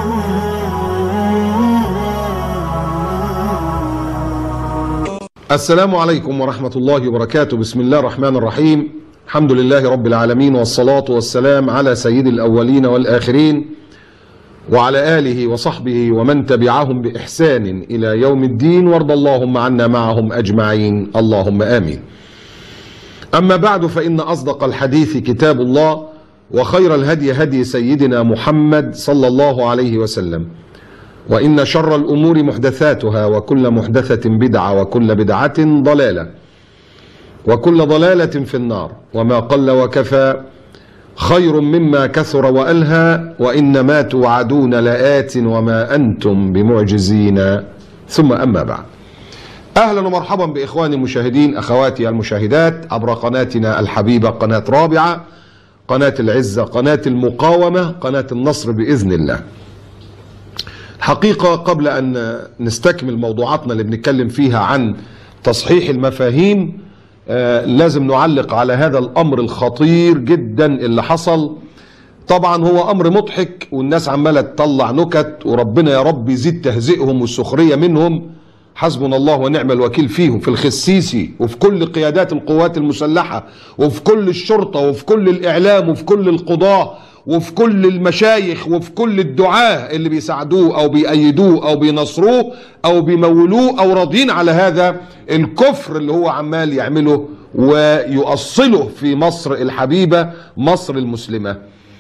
السلام عليكم ورحمة الله وبركاته. بسم الله الرحمن الرحيم. الحمد لله رب العالمين، والصلاة والسلام على سيد الأولين والآخرين وعلى آله وصحبه ومن تبعهم بإحسان إلى يوم الدين، وارض اللهم عنا معهم أجمعين، اللهم آمين. أما بعد، فإن أصدق الحديث كتاب الله، وخير الهدي هدي سيدنا محمد صلى الله عليه وسلم، وإن شر الأمور محدثاتها، وكل محدثة بدعة، وكل بدعة ضلالة، وكل ضلالة في النار. وما قل وكفى خير مما كثر وألهى، وإنما توعدون لآت وما أنتم بمعجزين. ثم أما بعد، أهلا ومرحبا بإخواني المشاهدين، أخواتي المشاهدات، عبر قناتنا الحبيبة، قناة رابعة، قناة العزة، قناة المقاومة، قناة النصر بإذن الله. حقيقة قبل أن نستكمل موضوعاتنا اللي بنتكلم فيها عن تصحيح المفاهيم، لازم نعلق على هذا الأمر الخطير جدا اللي حصل. طبعا هو أمر مضحك، والناس عمالة تطلع نكت، وربنا يا رب يزيد تهزئهم والسخرية منهم. حسبنا الله ونعم الوكيل فيهم، في الخسيسي وفي كل قيادات القوات المسلحة، وفي كل الشرطة، وفي كل الإعلام، وفي كل القضاة، وفي كل المشايخ، وفي كل الدعاة اللي بيساعدوه أو بيأيدوه أو بينصروه أو بيمولوه أو راضين على هذا الكفر اللي هو عمال يعمله ويؤصله في مصر الحبيبة، مصر المسلمة.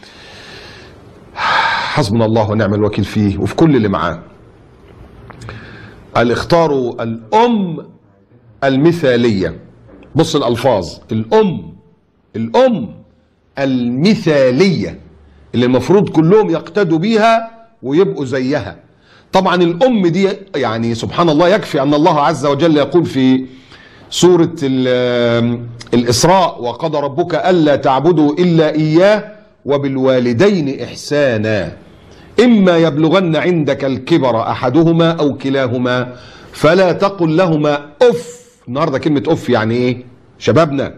حسبنا الله ونعم الوكيل فيه وفي كل اللي معاه. قال اختاروا الأم المثالية. بص الألفاظ، الأم المثالية اللي المفروض كلهم يقتدوا بيها ويبقوا زيها. طبعا الأم دي يعني سبحان الله، يكفي أن الله عز وجل يقول في سورة الإسراء: وقضى ربك ألا تعبدوا إلا إياه وبالوالدين إحسانا إما يبلغن عندك الكبر أحدهما أو كلاهما فلا تقل لهما أف. النهارده كلمة أف يعني إيه؟ شبابنا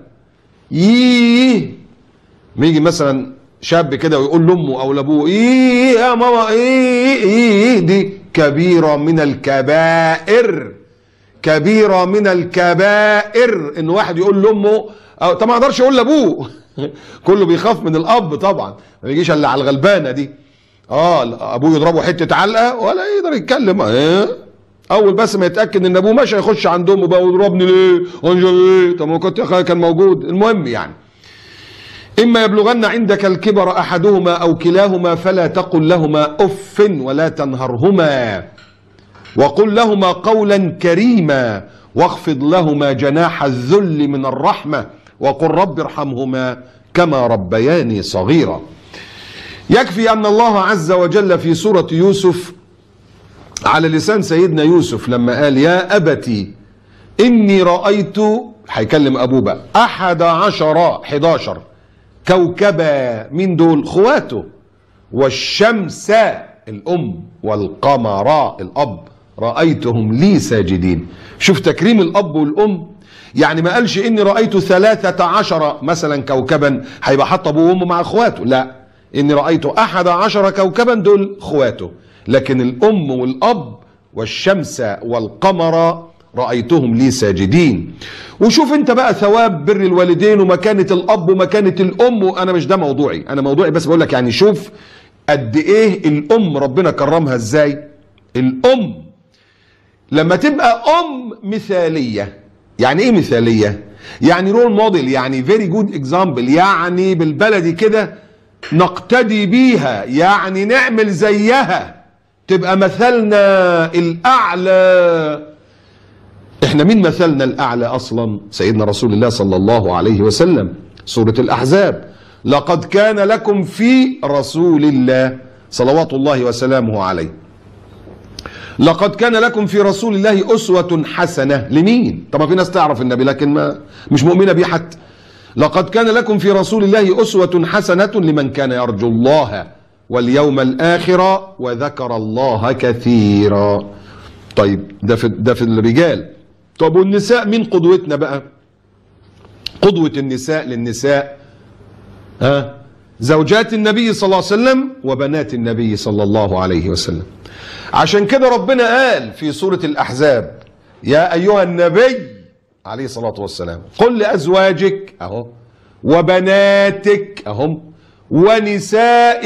يجي مثلا شاب كده ويقول لأمه أو لأبوه إيه يا ماما، إيه دي كبيرة من الكبائر، كبيرة من الكبائر إن واحد يقول لأمه. طبعا ما يقدرش يقول لأبوه كله بيخاف من الأب طبعا، ما يجيش إلا على الغلبانة دي. ابوه يضربه حته علقه ولا يقدر يتكلم. اول بس ما يتاكد ان ابوه ماشي يخش عند امه بقى ويضربني ليه؟ طب ما كنت يا اخي كان موجود. المهم يعني اما يبلغن عندك الكبر احدهما او كلاهما فلا تقل لهما اف ولا تنهرهما وقل لهما قولا كريما واخفض لهما جناح الذل من الرحمه وقل رب ارحمهما كما ربياني صغيرا. يكفي أن الله عز وجل في سورة يوسف على لسان سيدنا يوسف لما قال: يا أبتي إني رأيت، هيكلم أبوه بقى، 11 كوكبا. من دول؟ خواته. والشمس الأم والقمر الأب رأيتهم لي ساجدين. شوف تكريم الأب والأم، يعني ما قالش إني رأيت 13 مثلا كوكبا هيبقى حط أبوه وأمه مع أخواته، لا، إني رأيت 11 كوكبا دول اخواته، لكن الأم والأب والشمس والقمر رأيتهم لي ساجدين. وشوف انت بقى ثواب بر الوالدين ومكانة الأب ومكانة الأم، وأنا مش ده موضوعي، أنا موضوعي بس بقول لك يعني شوف قد إيه الأم ربنا كرمها إزاي. الأم لما تبقى أم مثالية، يعني إيه مثالية؟ يعني رول موديل، يعني فيري جود اكزامبل، يعني بالبلدي كده نقتدي بيها، يعني نعمل زيها، تبقى مثلنا الأعلى. احنا مين مثلنا الأعلى أصلا؟ سيدنا رسول الله صلى الله عليه وسلم. سورة الأحزاب: لقد كان لكم في رسول الله صلوات الله وسلامه عليه، لقد كان لكم في رسول الله أسوة حسنة. لمين؟ طبعا في ناس تعرف النبي لكن ما مش مؤمنة بيه حتى. لقد كان لكم في رسول الله أسوة حسنة لمن كان يرجو الله واليوم الآخر وذكر الله كثيرا. طيب ده في الرجال. طب والنساء مين قدوتنا بقى؟ قدوة النساء للنساء زوجات النبي صلى الله عليه وسلم وبنات النبي صلى الله عليه وسلم. عشان كده ربنا قال في سورة الأحزاب: يا أيها النبي عليه الصلاة والسلام قل لأزواجك أهو وبناتك أهم ونساء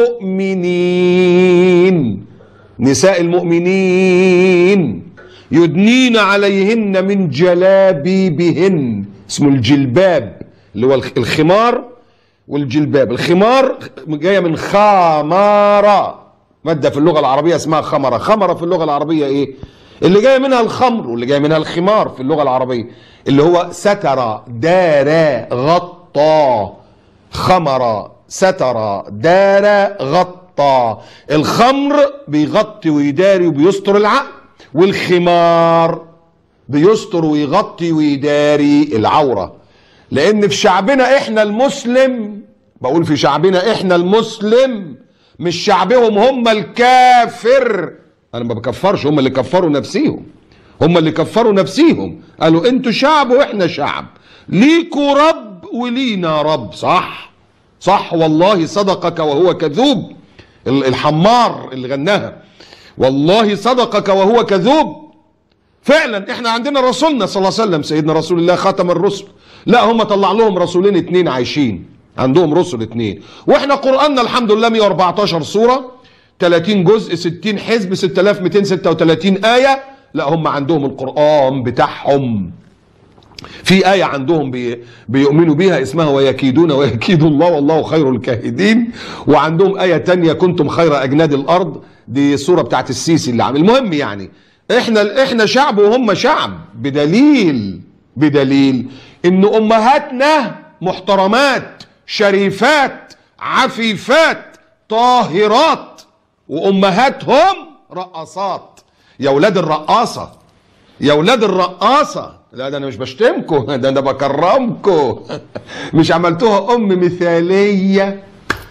المؤمنين، نساء المؤمنين يدنين عليهن من جلابيبهن. اسمه الجلباب اللي هو الخمار والجلباب. الخمار جايه من خمارة، مادة في اللغة العربية اسمها خمرة. خمرة في اللغة العربية ايه؟ اللي جاي منها الخمر واللي جاي منها الخمار في اللغة العربية، اللي هو ستر دار غطى. خمر ستر دار غطى. الخمر بيغطي ويداري وبيستر العقل، والخمار بيستر ويغطي ويداري العورة. لأن في شعبنا احنا المسلم، بقول في شعبنا احنا المسلم، مش شعبهم هم الكافر. انا ما بكفرش، هم اللي كفروا نفسيهم، هم اللي كفروا نفسيهم. قالوا انتوا شعب واحنا شعب، ليكوا رب ولينا رب. صح صح والله صدقك وهو كذوب. الحمار اللي غناها والله صدقك وهو كذوب. فعلا احنا عندنا رسولنا صلى الله عليه وسلم سيدنا رسول الله خاتم الرسل. لا هم طلع لهم رسولين اتنين عايشين، عندهم رسل اتنين. واحنا قرآننا الحمد لله 114 سورة 30 جزء 60 حزب 6236 آية. لا هم عندهم القرآن بتاعهم في آية عندهم بيؤمنوا بيها اسمها ويكيدون ويكيد الله والله خير الكاهدين. وعندهم آية تانية كنتم خير أجناد الأرض، دي السورة بتاعت السيسي اللي عامل. المهم يعني احنا شعب وهم شعب، بدليل ان امهاتنا محترمات شريفات عفيفات طاهرات، وامهاتهم رقاصات. يا ولاد الرقاصة، يا ولاد الرقاصة. لا ده انا مش بشتمكم، ده انا بكرمكم. مش عملتوها مثالية،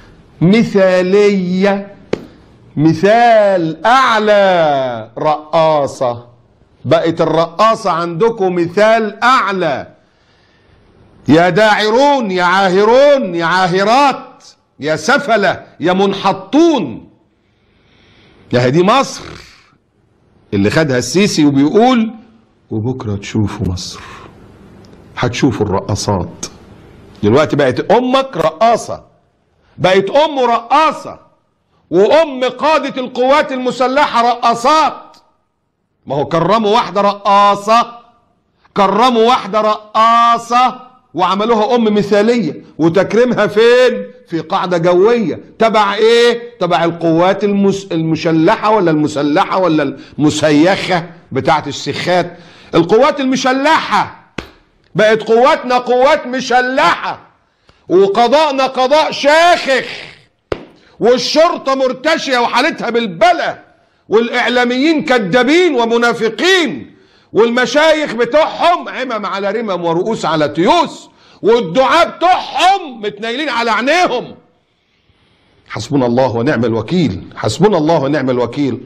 مثال اعلى. رقاصة بقت الرقاصة عندكم مثال اعلى. يا داعرون يا عاهرون يا عاهرات يا سفلة يا منحطون. يا دي مصر اللي خدها السيسي وبيقول وبكرة تشوفوا مصر، هتشوفوا الرقاصات. دلوقتي بقت امك رقاصة، بقت امه رقاصة، وام قادة القوات المسلحة رقاصات. ما هو كرموا واحدة رقاصة، كرموا واحدة رقاصة وعملوها مثالية. وتكريمها فين؟ في قاعدة جوية تبع ايه؟ تبع القوات المشلحة ولا المسلحة ولا المسيخة بتاعت السخات. القوات المشلحة بقت قواتنا قوات مشلحة، وقضاءنا قضاء شاخخ، والشرطة مرتشية وحالتها بالبلة، والاعلاميين كذابين ومنافقين، والمشايخ بتوعهم عمم على رمم ورؤوس على تيوس، والدعاة بتوعهم متنيلين على عينيهم. حسبنا الله ونعم الوكيل، حسبنا الله ونعم الوكيل.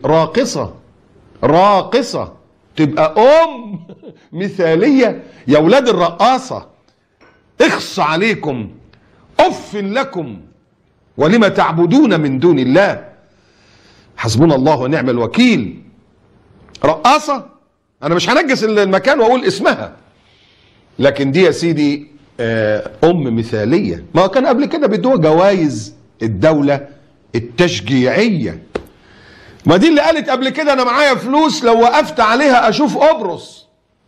راقصة تبقى مثالية. يا ولاد الرقاصة اخص عليكم، اف لكم ولما تعبدون من دون الله. حسبنا الله ونعم الوكيل. رقاصة انا مش هنجس المكان واقول اسمها، لكن دي يا سيدي مثالية. ما كان قبل كده بيدوها جوائز الدولة التشجيعية. ما دي اللي قالت قبل كده انا معايا فلوس لو وقفت عليها اشوف قبرص.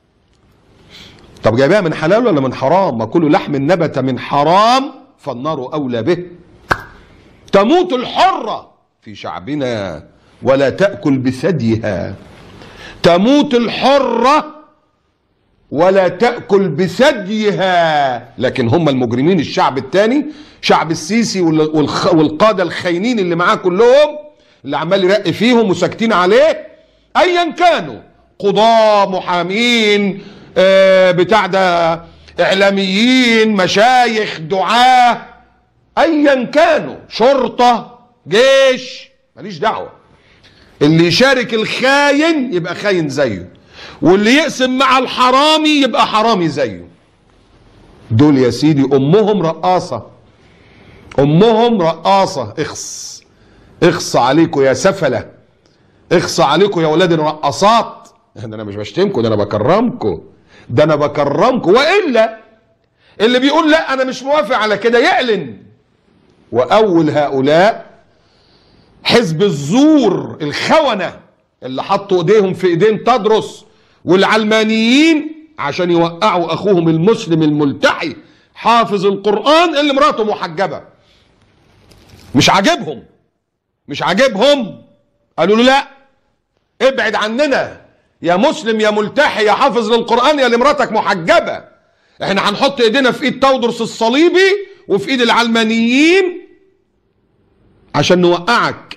طب جايبها من حلال ولا من حرام؟ ما كل لحم نبت من حرام فالنار اولى به. تموت الحرة في شعبنا ولا تأكل بثديها. تموت الحرة ولا تأكل بثديها. لكن هم المجرمين الشعب التاني، شعب السيسي والقادة الخاينين اللي معاه كلهم، اللي عمال يرقي فيهم وساكتين عليه ايا كانوا، قضاة محامين بتاع ده اعلاميين مشايخ دعاة ايا كانوا، شرطة جيش، ماليش دعوة. اللي يشارك الخاين يبقى خاين زيه، واللي يقسم مع الحرامي يبقى حرامي زيه. دول يا سيدي امهم رقاصة، امهم رقاصه. اخص عليكم يا سفله، اخص عليكم يا ولاد الرقاصات. ده انا مش بشتمكم، ده انا بكرمكم، ده انا بكرمكم. والا اللي بيقول لا انا مش موافق على كده يعلن. واول هؤلاء حزب الزور الخونه اللي حطوا ايديهم في ايدين تدرس والعلمانيين عشان يوقعوا اخوهم المسلم الملتحي حافظ القرآن اللي مراته محجبة. مش عاجبهم، قالوا له لا ابعد عننا يا مسلم يا ملتحي يا حافظ للقرآن يا اللي مراتك محجبة. احنا هنحط ايدينا في ايد تودرس الصليبي وفي ايد العلمانيين عشان نوقعك.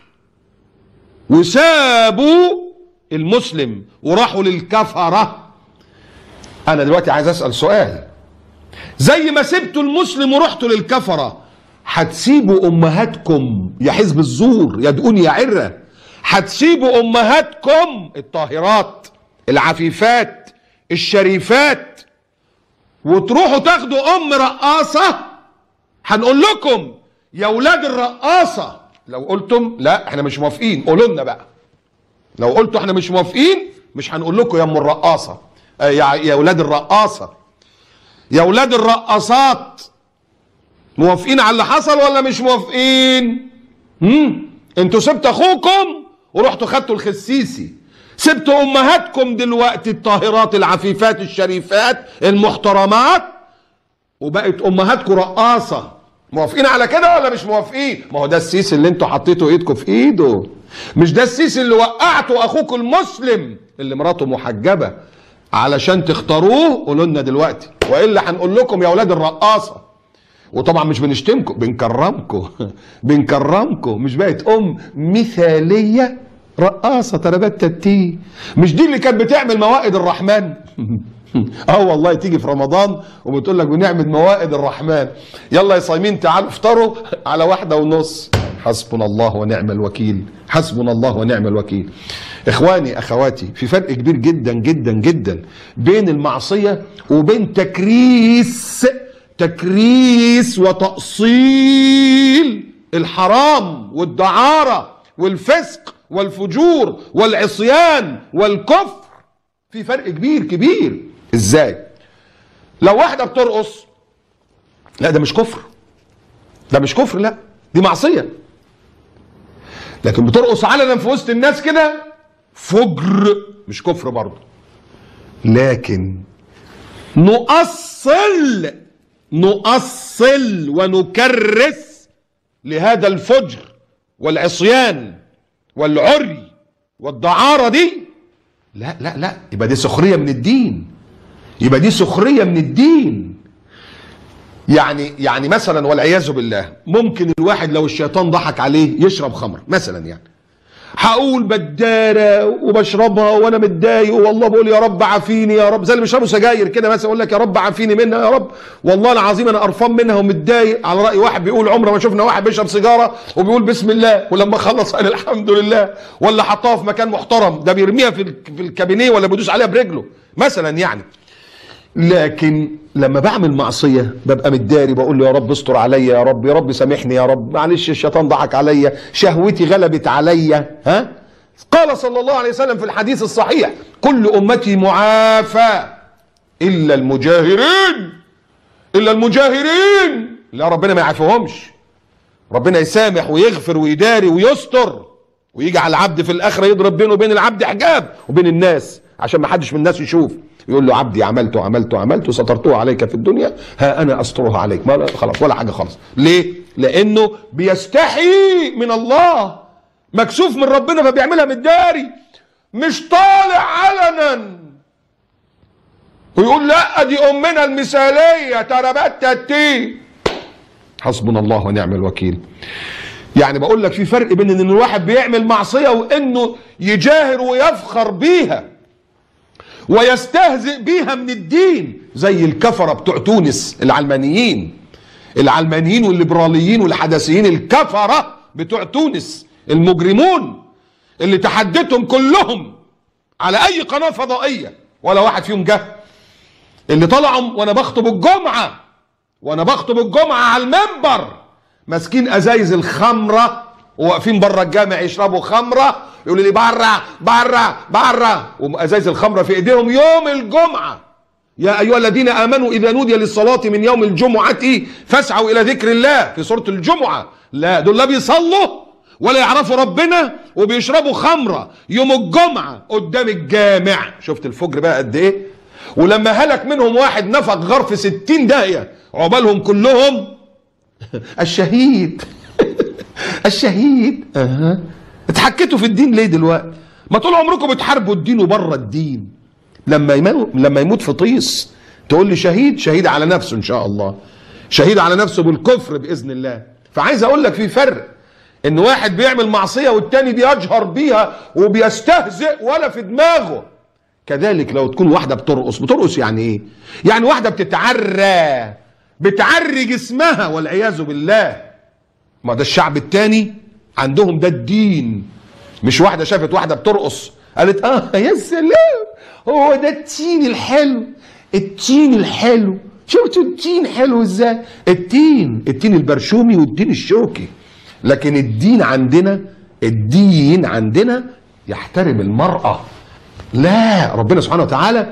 وسابوا المسلم وراحوا للكفرة. انا دلوقتي عايز اسأل سؤال، زي ما سبتوا المسلم ورحتوا للكفرة هتسيبوا امهاتكم يا حزب الزور يا دقون يا عرة؟ هتسيبوا امهاتكم الطاهرات العفيفات الشريفات وتروحوا تاخدوا ام رقاصة؟ هنقول لكم يا ولاد الرقاصة. لو قلتم لا احنا مش موافقين قولوا لنا بقى. لو قلتوا احنا مش موافقين مش هنقول لكم يا ام الرقاصة، يا ولاد الرقاصة، يا ولاد الرقاصات. موافقين على اللي حصل ولا مش موافقين؟ انتوا سبتوا اخوكم ورحتوا خدتوا الخسيسي، سبتوا امهاتكم دلوقتي الطاهرات العفيفات الشريفات المحترمات وبقت امهاتكم رقاصة. موافقين على كده ولا مش موافقين؟ ما هو ده السيسي اللي انتوا حطيتوا ايدكم في ايده، مش ده السيسي اللي وقعتوا اخوكم المسلم اللي مراته محجبة علشان تختاروه. قولوا لنا دلوقتي والا هنقول لكم يا اولاد الرقاصه. وطبعا مش بنشتمكم، بنكرمكم. مش بقت ام مثاليه رقاصه تربت تتي؟ مش دي اللي كانت بتعمل موائد الرحمن؟ والله تيجي في رمضان وبتقول لك بنعمل موائد الرحمن. يلا يا صايمين تعالوا افطروا على 1:30. حسبنا الله ونعم الوكيل، حسبنا الله ونعم الوكيل. اخواني اخواتي، في فرق كبير جدا جدا جدا بين المعصية وبين تكريس وتأصيل الحرام والدعارة والفسق والفجور والعصيان والكفر. في فرق كبير. ازاي؟ لو واحدة بترقص، لا ده مش كفر، لا دي معصية. لكن بترقص علنا في وسط الناس كده فجر، مش كفر برضه. لكن نؤصل ونكرس لهذا الفجر والعصيان والعري والدعارة دي، لا يبقى دي سخرية من الدين. يعني مثلا والعياذ بالله ممكن الواحد لو الشيطان ضحك عليه يشرب خمر مثلا، يعني هقول بدارة وبشربها وانا متضايق والله بقول يا رب عافيني يا رب، زي اللي بيشربوا سجاير كده مثلا يقول لك يا رب عافيني منها يا رب، والله العظيم انا قرفان منها ومتضايق. على رأي واحد بيقول عمره ما شفنا واحد بيشرب سيجاره وبيقول بسم الله ولما خلص قال الحمد لله، ولا حطها في مكان محترم، ده بيرميها في الكابينيه ولا بيدوس عليها برجله مثلا يعني. لكن لما بعمل معصيه ببقى متداري، بقول له يا رب استر عليا يا رب سامحني يا رب، معلش الشيطان ضحك عليا، شهوتي غلبت عليا. قال صلى الله عليه وسلم في الحديث الصحيح كل امتي معافى الا المجاهرين. لا ربنا ما يعافيهمش، ربنا يسامح ويغفر ويداري ويستر ويجعل العبد في الاخره يضرب بينه وبين العبد حجاب وبين الناس عشان ما حدش من الناس يشوف، يقول له عبدي عملت سترته عليك في الدنيا ها انا استرها عليك. ما خلاص ولا حاجه خالص. ليه؟ لانه بيستحي من الله، مكسوف من ربنا فبيعملها متداري، مش طالع علنا ويقول لا دي امنا المثاليه تربتتي. حسبنا الله ونعم الوكيل. يعني بقول لك في فرق بين ان الواحد بيعمل معصيه وانه يجاهر ويفخر بيها ويستهزئ بيها من الدين، زي الكفره بتوع تونس العلمانيين والليبراليين والحداثيين، الكفره بتوع تونس المجرمون اللي تحديتهم كلهم على اي قناه فضائيه ولا واحد فيهم جه، اللي طلعوا وانا بخطب الجمعه على المنبر ماسكين ازايز الخمره وواقفين بره الجامع يشربوا خمره، يقولوا لي بره بره بره، وازايز الخمره في ايديهم يوم الجمعه. يا ايها الذين امنوا اذا نودي للصلاه من يوم الجمعه فاسعوا الى ذكر الله في سوره الجمعه. لا، دول لا بيصلوا ولا يعرفوا ربنا وبيشربوا خمره يوم الجمعه قدام الجامع. شفت الفجر بقى قد ايه؟ ولما هلك منهم واحد نفق غار في 60 داهيه عقبالهم كلهم الشهيد الشهيد. اتحكتوا في الدين ليه دلوقتي؟ ما طول عمركم بتحاربوا الدين وبره الدين. لما يموت في طيس تقول لي شهيد؟ شهيد على نفسه ان شاء الله، شهيد على نفسه بالكفر باذن الله. فعايز اقول لك في فرق، ان واحد بيعمل معصيه والتاني بيجهر بيها وبيستهزئ ولا في دماغه. كذلك لو تكون واحده بترقص يعني ايه؟ يعني واحده بتعري جسمها والعياذ بالله. ما ده الشعب التاني عندهم ده الدين. مش واحده شافت واحده بترقص قالت يا سلام، هو ده التين الحلو، التين الحلو. شفتوا التين حلو ازاي؟ التين البرشومي والتين الشوكي. لكن الدين عندنا يحترم المرأة. لا، ربنا سبحانه وتعالى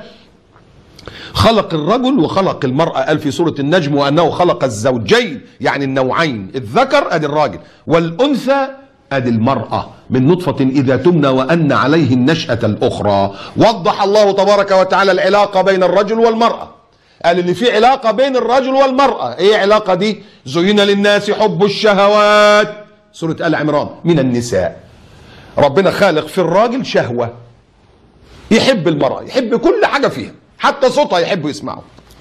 خلق الرجل وخلق المرأة. قال في سورة النجم وأنه خلق الزوجين، يعني النوعين، الذكر ادي الراجل والأنثى ادي المرأة، من نطفة إذا تمنى وأن عليه النشأة الأخرى. وضح الله تبارك وتعالى العلاقة بين الرجل والمرأة. قال ان في علاقة بين الرجل والمرأة. ايه علاقة دي؟ زين للناس حب الشهوات، سورة آل عمران، من النساء. ربنا خالق في الراجل شهوة، يحب المرأة، يحب كل حاجة فيها، حتى صوتها يحب يسمعه.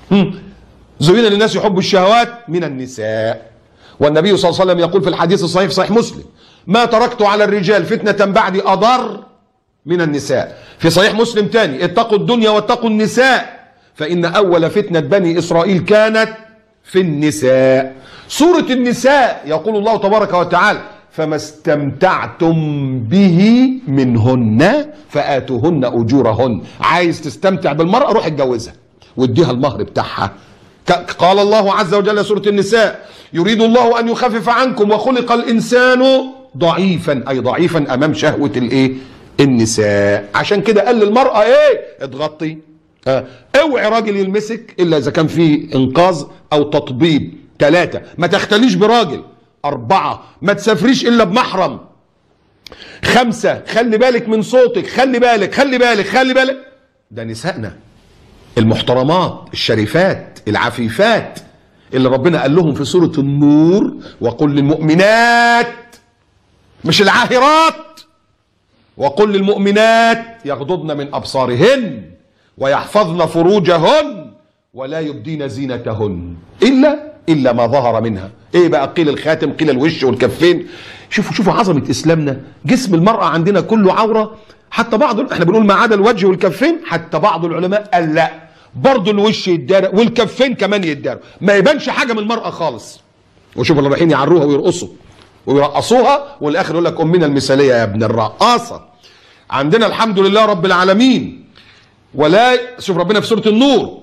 زين للناس حب الشهوات من النساء. والنبي صلى الله عليه وسلم يقول في الحديث الصحيح في صحيح مسلم: ما تركت على الرجال فتنة بعد أضر من النساء. في صحيح مسلم تاني: اتقوا الدنيا واتقوا النساء فإن أول فتنة بني إسرائيل كانت في النساء. سورة النساء يقول الله تبارك وتعالى: فما استمتعتم به منهن فآتوهن أجورهن. عايز تستمتع بالمرأة روح اتجوزها واديها المهر بتاعها. قال الله عز وجل سورة النساء: يريد الله أن يخفف عنكم وخلق الإنسان ضعيفا، أي ضعيفا أمام شهوة النساء. عشان كده قال للمرأة ايه؟ اتغطي. اوعي راجل يلمسك الا اذا كان فيه انقاذ او تطبيب. 3 ما تختليش براجل. 4 ما تسافريش الا بمحرم. 5 خلي بالك من صوتك، خلي بالك. ده نسائنا المحترمات الشريفات العفيفات اللي ربنا قال لهم في سورة النور: وقل للمؤمنات، مش العاهرات، وقل للمؤمنات يغضضن من أبصارهن ويحفظن فروجهن ولا يبدين زينتهن إلا ما ظهر منها. ايه بقى؟ قيل الخاتم، قيل الوش والكفين. شوفوا عظمة إسلامنا. جسم المرأة عندنا كله عورة، حتى احنا بنقول ما عدا الوجه والكفين، حتى بعض العلماء قال لا، برضه الوش يتدارى والكفين كمان يتدارى، ما يبانش حاجة من المرأة خالص. وشوف اللي رايحين يعروها ويرقصوا ويرقصوها والاخر يقول لك امنا المثاليه يا ابن الرقاصه. عندنا الحمد لله رب العالمين. ولا شوف ربنا في سوره النور: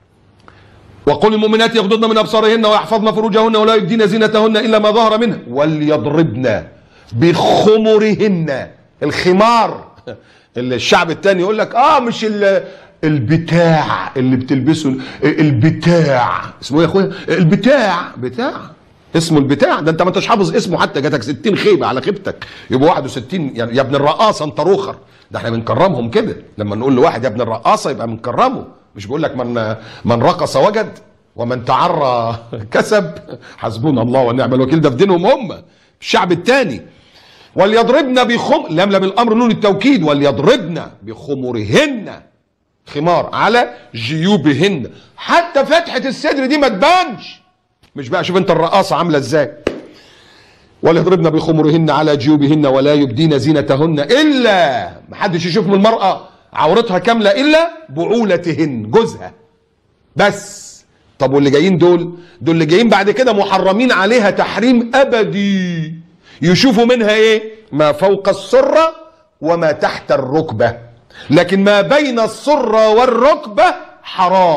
وقل للمؤمنات يغضضن من ابصارهن ويحفظن فروجهن ولا يبدين زينتهن الا ما ظهر منها وليضربن بخمرهن. الخمار اللي الشعب التاني يقول لك مش البتاع اللي بتلبسه، البتاع اسمه ايه يا اخويا؟ البتاع اسمه البتاع ده. انت ما انتش حافظ اسمه حتى، جاتك 60 خيبه على خيبتك، يبقوا 61 يعني يا ابن الرقاصه انت روخر. ده احنا بنكرمهم كده، لما نقول لواحد يا ابن الرقاصه يبقى بنكرمه، مش بقول لك من رقص وجد ومن تعرى كسب. حسبنا الله ونعم الوكيل. ده في دينهم هم الشعب الثاني. وليضربن لملم الامر نون التوكيد: وليضربن بخمرهن، خمار، على جيوبهن، حتى فتحه الصدر دي ما تبانش. مش بقى شوف انت الرقاصه عامله ازاي. وليضربن بخمرهن على جيوبهن ولا يبدين زينتهن الا، محدش يشوف من المراه عورتها كامله الا بعولتهن، جوزها بس. طب واللي جايين دول اللي جايين بعد كده محرمين عليها تحريم ابدي. يشوفوا منها ايه؟ ما فوق السره وما تحت الركبه، لكن ما بين السره والركبه حرام.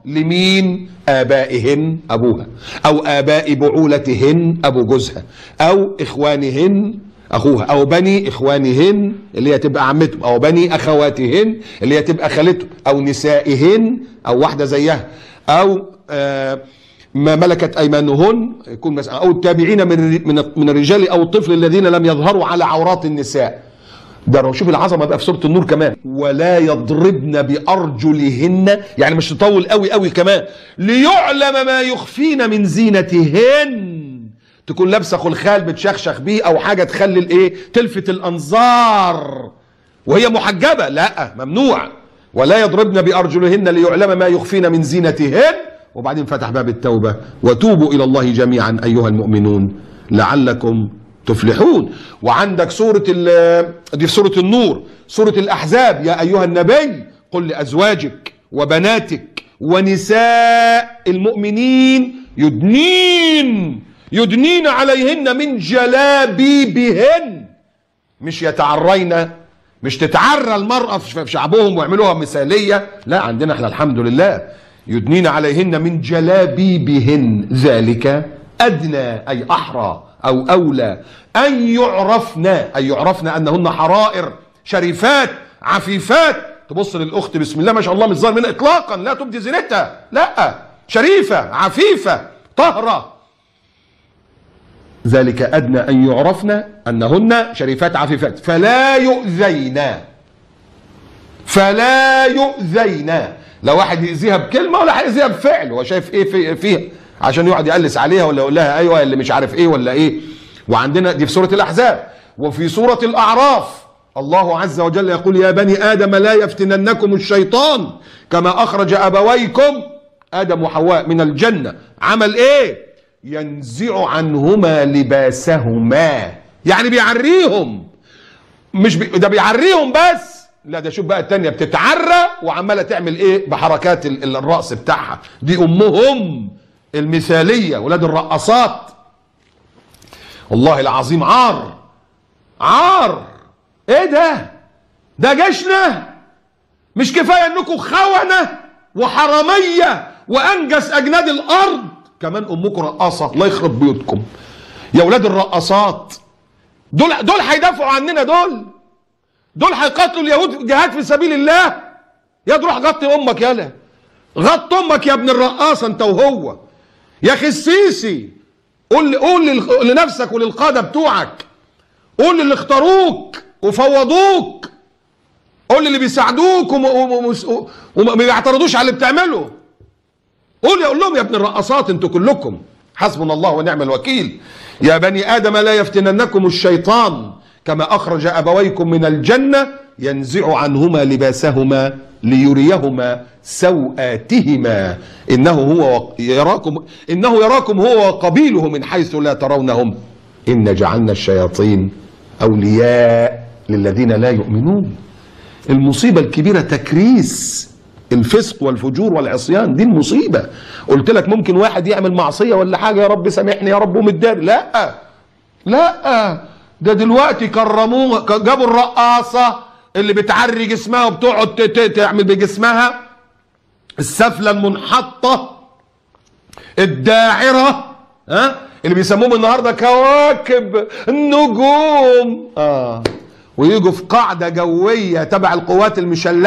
لمين؟ آبائهن أبوها، أو آباء بعولتهن أبو جوزها، أو إخوانهن أخوها، أو بني إخوانهن اللي هي تبقى عمتهم، أو بني أخواتهن اللي هي تبقى خالتهم، أو نسائهن أو واحدة زيها، أو ما ملكت أيمانهن يكون مثلا، أو التابعين من الرجال أو الطفل الذين لم يظهروا على عورات النساء. ده شوف العظمه بقى في سوره النور كمان، ولا يضربن بارجلهن، يعني مش تطول قوي قوي كمان، ليعلم ما يخفين من زينتهن. تكون لابسه خلخال بتشخشخ بيه او حاجه تخلي الايه، تلفت الانظار وهي محجبه، لا ممنوع. ولا يضربن بارجلهن ليعلم ما يخفين من زينتهن. وبعدين فتح باب التوبه، وتوبوا الى الله جميعا ايها المؤمنون لعلكم تفلحون. وعندك سورة دي في سورة النور. سورة الأحزاب، يا أيها النبي قل لأزواجك وبناتك ونساء المؤمنين يدنين عليهن من جلابيبهن. مش يتعرين، مش تتعرى المرأة في شعبهم ويعملوها مثالية، لا، عندنا احنا الحمد لله يدنين عليهن من جلابيبهن، ذلك أدنى أي أحرى أو أولى أن يعرفن أنهن حرائر شريفات عفيفات. تبص للأخت بسم الله ما شاء الله مش ظاهر منها إطلاقا، لا تبدي زينتها، لا، شريفة عفيفة طهرة. ذلك أدنى أن يعرفن أنهن شريفات عفيفات فلا يؤذين. لو واحد يأذيها بكلمة ولا هيأذيها بفعل، هو شايف إيه فيها عشان يقعد يقلس عليها ولا يقول لها ايوه اللي مش عارف ايه ولا ايه. وعندنا دي في سوره الاحزاب. وفي سوره الاعراف الله عز وجل يقول يا بني ادم لا يفتننكم الشيطان كما اخرج ابويكم ادم وحواء من الجنه. عمل ايه؟ ينزع عنهما لباسهما، يعني بيعريهم. مش ده بيعريهم بس، لا ده شوف بقى التانية بتتعرى وعماله تعمل ايه بحركات الرأس بتاعها. دي امهم المثالية، ولاد الرقصات. والله العظيم عار. ايه ده جيشنا؟ مش كفاية انكم خونة وحرامية وانجس اجناد الارض، كمان امكم رقاصة. الله يخرب بيوتكم يا ولاد الرقاصات. دول هيدافعوا عننا، دول هيقاتلوا اليهود جهاد في سبيل الله. يا تروح غطي امك، يالا غطي امك يا ابن الرقاصة انت وهو. يا اخي السيسي قول لنفسك وللقاده بتوعك، قول للي اختاروك وفوضوك، قول للي بيساعدوك وما بيعترضوش على اللي بتعمله، قول لهم يا ابن الرقاصات انتوا كلكم حسبنا الله ونعم الوكيل. يا بني ادم لا يفتننكم الشيطان كما اخرج ابويكم من الجنه ينزع عنهما لباسهما ليريهما سوآتهما إنه يراكم هو وقبيله من حيث لا ترونهم إن جعلنا الشياطين أولياء للذين لا يؤمنون. المصيبة الكبيرة تكريس الفسق والفجور والعصيان، دي المصيبة. قلت لك ممكن واحد يعمل معصية ولا حاجة يا رب سامحني يا رب ومتداري، لا ده دلوقتي كرموه، جابوا الرقاصة اللي بتعري جسمها وبتقعد تعمل بجسمها السفلة المنحطة الداعرة، اللي بيسموهم النهارده كواكب النجوم. ويجوا في قاعدة جوية تبع القوات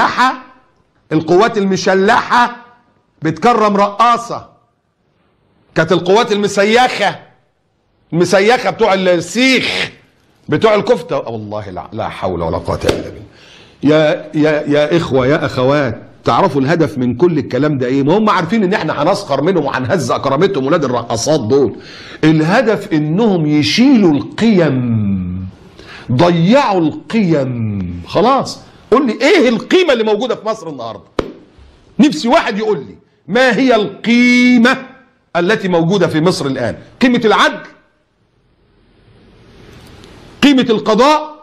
المشلحة بتكرم رقاصة. كانت القوات المسيخة بتوع السيخ بتوع الكفتة. والله لا حول ولا قوة الا بالله. يا اخوة يا اخوات، تعرفوا الهدف من كل الكلام ده ايه؟ ما هم عارفين ان احنا هنسخر منهم وهنهزق كرامتهم ولاد الرقاصات دول. الهدف انهم يشيلوا القيم، ضيعوا القيم. خلاص قول لي ايه القيمة اللي موجودة في مصر النهاردة؟ نفسي واحد يقول لي ما هي القيمة التي موجودة في مصر الآن؟ قيمة العدل؟ قيمة القضاء؟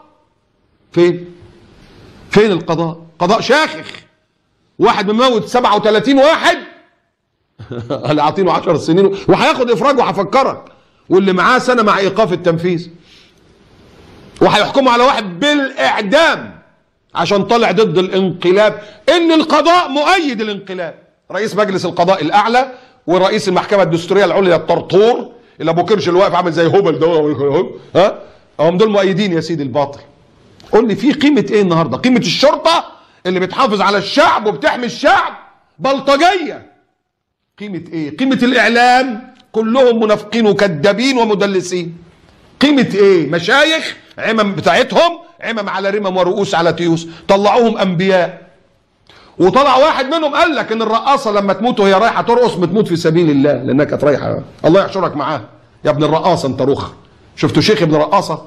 فين القضاء؟ قضاء شاخخ، واحد مموت 37 واحد اللي عاطينه 10 سنين وهياخد افراج وهفكرك، واللي معاه سنة مع ايقاف التنفيذ، وهيحكموا على واحد بالاعدام عشان طالع ضد الانقلاب، ان القضاء مؤيد الانقلاب. رئيس مجلس القضاء الاعلى ورئيس المحكمه الدستوريه العليا الطرطور اللي ابو كرش اللي واقف عامل زي هبل ده، ها، هم دول مؤيدين يا سيدي الباطل. قول لي في قيمه ايه النهارده؟ قيمه الشرطه اللي بتحافظ على الشعب وبتحمي الشعب بلطجيه. قيمه ايه؟ قيمه الاعلام كلهم منافقين وكذابين ومدلسين. قيمه ايه؟ مشايخ عمم بتاعتهم عمم على رمم ورؤوس على تيوس، طلعوهم انبياء. وطلع واحد منهم قال لك ان الرقاصه لما تموت وهي رايحه ترقص بتموت في سبيل الله لانها كانت رايحه، الله يحشرك معاه يا ابن الرقاصه انت رخ. شفتوا شيخ ابن رقاصه؟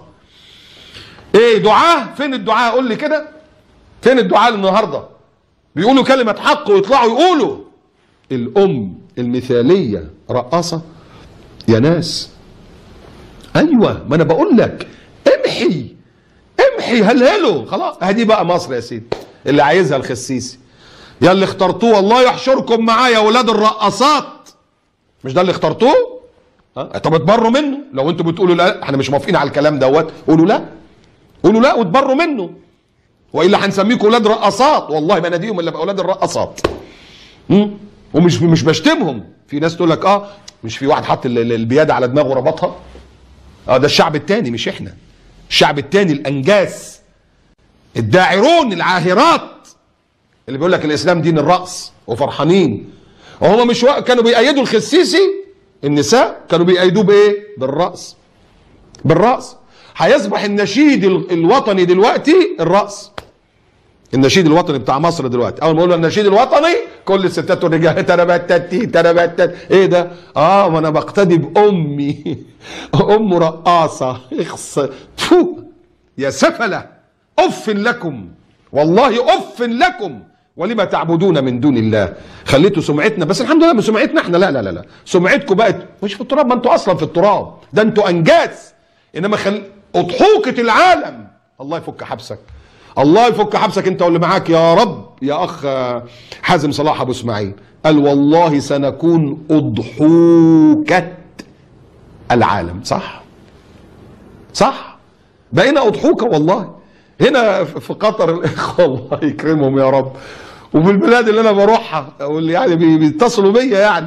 ايه دعاه؟ فين الدعاه؟ قول لي كده فين الدعاه النهارده؟ بيقولوا كلمه حق ويطلعوا يقولوا الام المثاليه رقاصه يا ناس. ايوه ما انا بقول لك امحي هلهله خلاص. ادي بقى مصر يا سيدي اللي عايزها الخسيسي. يا اللي اخترتوه الله يحشركم معاه يا ولاد الرقاصات. مش ده اللي اخترتوه؟ طب اتبروا منه. لو انتوا بتقولوا لا احنا مش موافقين على الكلام دوت، قولوا لا، قولوا لا واتبروا منه، والا هنسميكم ولاد رقاصات. والله ما ناديهم الا باولاد الرقاصات. ومش بشتمهم. في ناس تقول لك مش في واحد حط البياده على دماغه وربطها؟ ده الشعب التاني مش احنا. الشعب التاني الانجاس الداعرون العاهرات اللي بيقول لك الاسلام دين الرقص وفرحانين. وهم مش كانوا بيأيدوا الخسيسي، النساء كانوا بيأيدوه بايه؟ بالرقص. بالرقص. هيصبح النشيد الوطني دلوقتي الرقص. النشيد الوطني بتاع مصر دلوقتي اول ما يقولوا النشيد الوطني كل الستات والرجال تربتت. ايه ده؟ ما انا بقتدي بامي ام رقاصه. اخص يا سفله، اف لكم والله، اف لكم ولما تعبدون من دون الله. خليتوا سمعتنا، بس الحمد لله مش سمعتنا احنا، لا لا لا لا، سمعتكم بقت مش في التراب، ما انتوا اصلا في التراب، ده انتوا انجاز. انما اضحوكه العالم. الله يفك حبسك، الله يفك حبسك انت واللي معاك يا رب. يا اخ حازم صلاح ابو اسماعيل قال والله سنكون اضحوكة العالم. صح صح، بقينا اضحوكة والله. هنا في قطر الاخوه الله يكرمهم يا رب، وفي البلاد اللي انا بروحها واللي يعني بيتصلوا بيا يعني،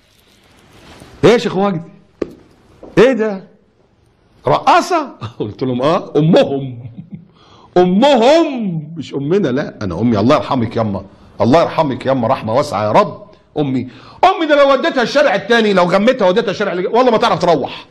ايه يا شيخ وجدي؟ ايه ده؟ رقاصه؟ قلت لهم امهم مش امنا. لا انا امي الله يرحمك يما، الله يرحمك يما رحمه واسعه يا رب. امي ده لو وديتها الشارع الثاني، لو غمتها وديتها الشارع والله ما تعرف تروح.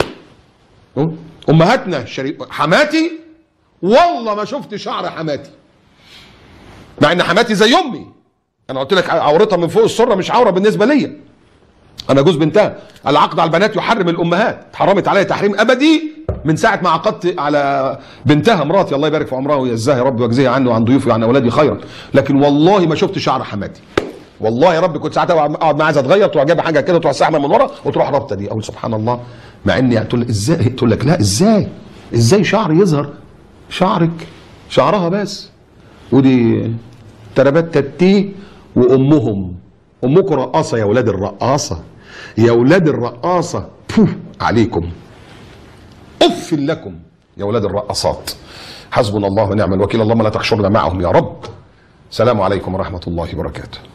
امهاتنا حماتي والله ما شفت شعر حماتي، مع ان حماتي زي امي. انا قلت لك عورتها من فوق السره مش عوره بالنسبه ليا، انا جوز بنتها. العقد على البنات يحرم الامهات، اتحرمت عليا تحريم ابدي من ساعه ما عقدت على بنتها مراتي الله يبارك في عمرها ويجزاها يا رب ويجزيها عني وعن ضيوفي وعن اولادي خيرا. لكن والله ما شفت شعر حماتي، والله يا رب. كنت ساعتها اقعد معاها عايزه تغير تروح جايبه حاجه كده تروح ساحبه من ورا وتروح رابطه دي. اقول سبحان الله، مع اني تقول ازاي، تقول لك لا ازاي شعر يظهر؟ شعرك شعرها بس، ودي تربت تتي. وامكم رقاصه يا ولاد الرقاصه، يا ولاد الرقاصه عليكم، اف لكم يا ولاد الرقاصات. حسبنا الله ونعم الوكيل، اللهم لا تحشرنا معهم يا رب. السلام عليكم ورحمه الله وبركاته.